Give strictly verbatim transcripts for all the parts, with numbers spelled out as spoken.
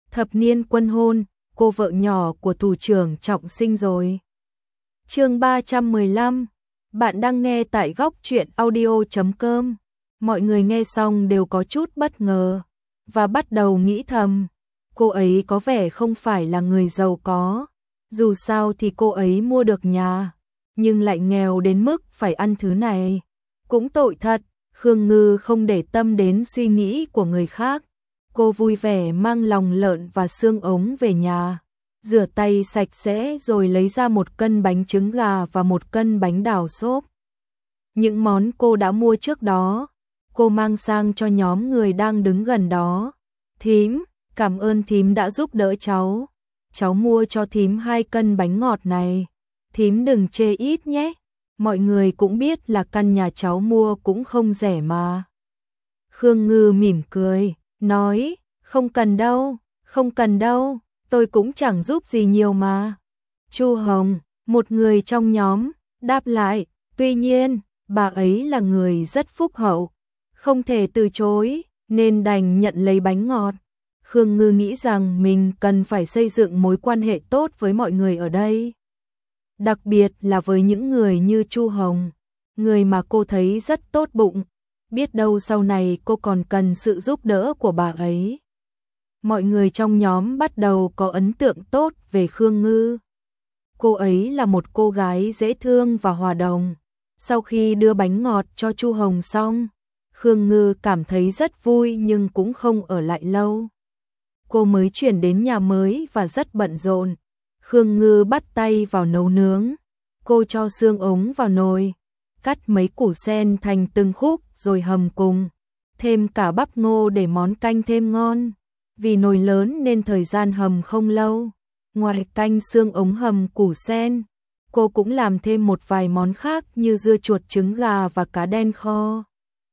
Thập niên quân hôn, cô vợ nhỏ của thủ trưởng Trọng sinh rồi. Chương ba trăm mười lăm. Bạn đang nghe tại góc truyện audio chấm com. Mọi người nghe xong đều có chút bất ngờ và bắt đầu nghĩ thầm, cô ấy có vẻ không phải là người giàu có, dù sao thì cô ấy mua được nhà, nhưng lại nghèo đến mức phải ăn thứ này. Cũng tội thật, Khương Ngư không để tâm đến suy nghĩ của người khác. Cô vui vẻ mang lòng lợn và xương ống về nhà, rửa tay sạch sẽ rồi lấy ra một cân bánh trứng gà và một cân bánh đào xốp. Những món cô đã mua trước đó, cô mang sang cho nhóm người đang đứng gần đó. Thím, cảm ơn thím đã giúp đỡ cháu. Cháu mua cho thím hai cân bánh ngọt này. Thím đừng chê ít nhé. Mọi người cũng biết là căn nhà cháu mua cũng không rẻ mà. Khương Ngư mỉm cười, nói, không cần đâu, không cần đâu, tôi cũng chẳng giúp gì nhiều mà. Chu Hồng, một người trong nhóm, đáp lại, tuy nhiên, bà ấy là người rất phúc hậu, không thể từ chối, nên đành nhận lấy bánh ngọt. Khương Ngư nghĩ rằng mình cần phải xây dựng mối quan hệ tốt với mọi người ở đây. Đặc biệt là với những người như Chu Hồng, người mà cô thấy rất tốt bụng, biết đâu sau này cô còn cần sự giúp đỡ của bà ấy. Mọi người trong nhóm bắt đầu có ấn tượng tốt về Khương Ngư. Cô ấy là một cô gái dễ thương và hòa đồng. Sau khi đưa bánh ngọt cho Chu Hồng xong, Khương Ngư cảm thấy rất vui nhưng cũng không ở lại lâu. Cô mới chuyển đến nhà mới và rất bận rộn. Khương Ngư bắt tay vào nấu nướng. Cô cho xương ống vào nồi, cắt mấy củ sen thành từng khúc rồi hầm cùng, thêm cả bắp ngô để món canh thêm ngon. Vì nồi lớn nên thời gian hầm không lâu. Ngoài canh xương ống hầm củ sen, cô cũng làm thêm một vài món khác như dưa chuột trứng gà và cá đen kho.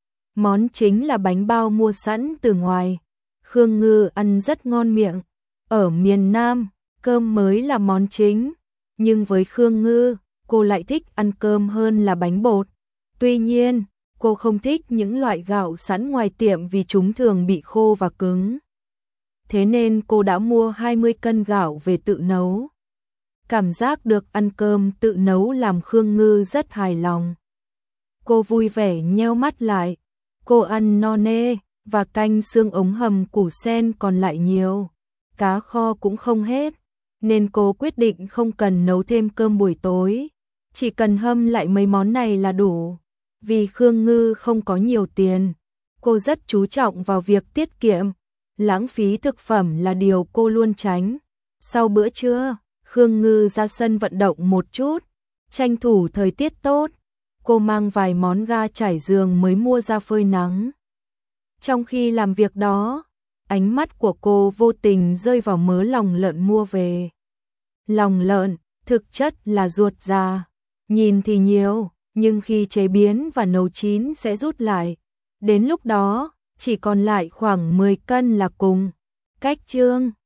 Món chính là bánh bao mua sẵn từ ngoài. Khương Ngư ăn rất ngon miệng. Ở miền Nam, cơm mới là món chính, nhưng với Khương Ngư, cô lại thích ăn cơm hơn là bánh bột. Tuy nhiên, cô không thích những loại gạo sẵn ngoài tiệm vì chúng thường bị khô và cứng. Thế nên cô đã mua hai mươi cân gạo về tự nấu. Cảm giác được ăn cơm tự nấu làm Khương Ngư rất hài lòng. Cô vui vẻ nheo mắt lại. Cô ăn no nê và canh xương ống hầm củ sen còn lại nhiều. Cá kho cũng không hết, nên cô quyết định không cần nấu thêm cơm buổi tối. Chỉ cần hâm lại mấy món này là đủ. Vì Khương Ngư không có nhiều tiền, cô rất chú trọng vào việc tiết kiệm. Lãng phí thực phẩm là điều cô luôn tránh. Sau bữa trưa, Khương Ngư ra sân vận động một chút, tranh thủ thời tiết tốt. Cô mang vài món ga trải giường mới mua ra phơi nắng. Trong khi làm việc đó, ánh mắt của cô vô tình rơi vào mớ lòng lợn mua về. Lòng lợn, thực chất là ruột già. Nhìn thì nhiều, nhưng khi chế biến và nấu chín sẽ rút lại. Đến lúc đó, chỉ còn lại khoảng mười cân là cùng. Cách chương,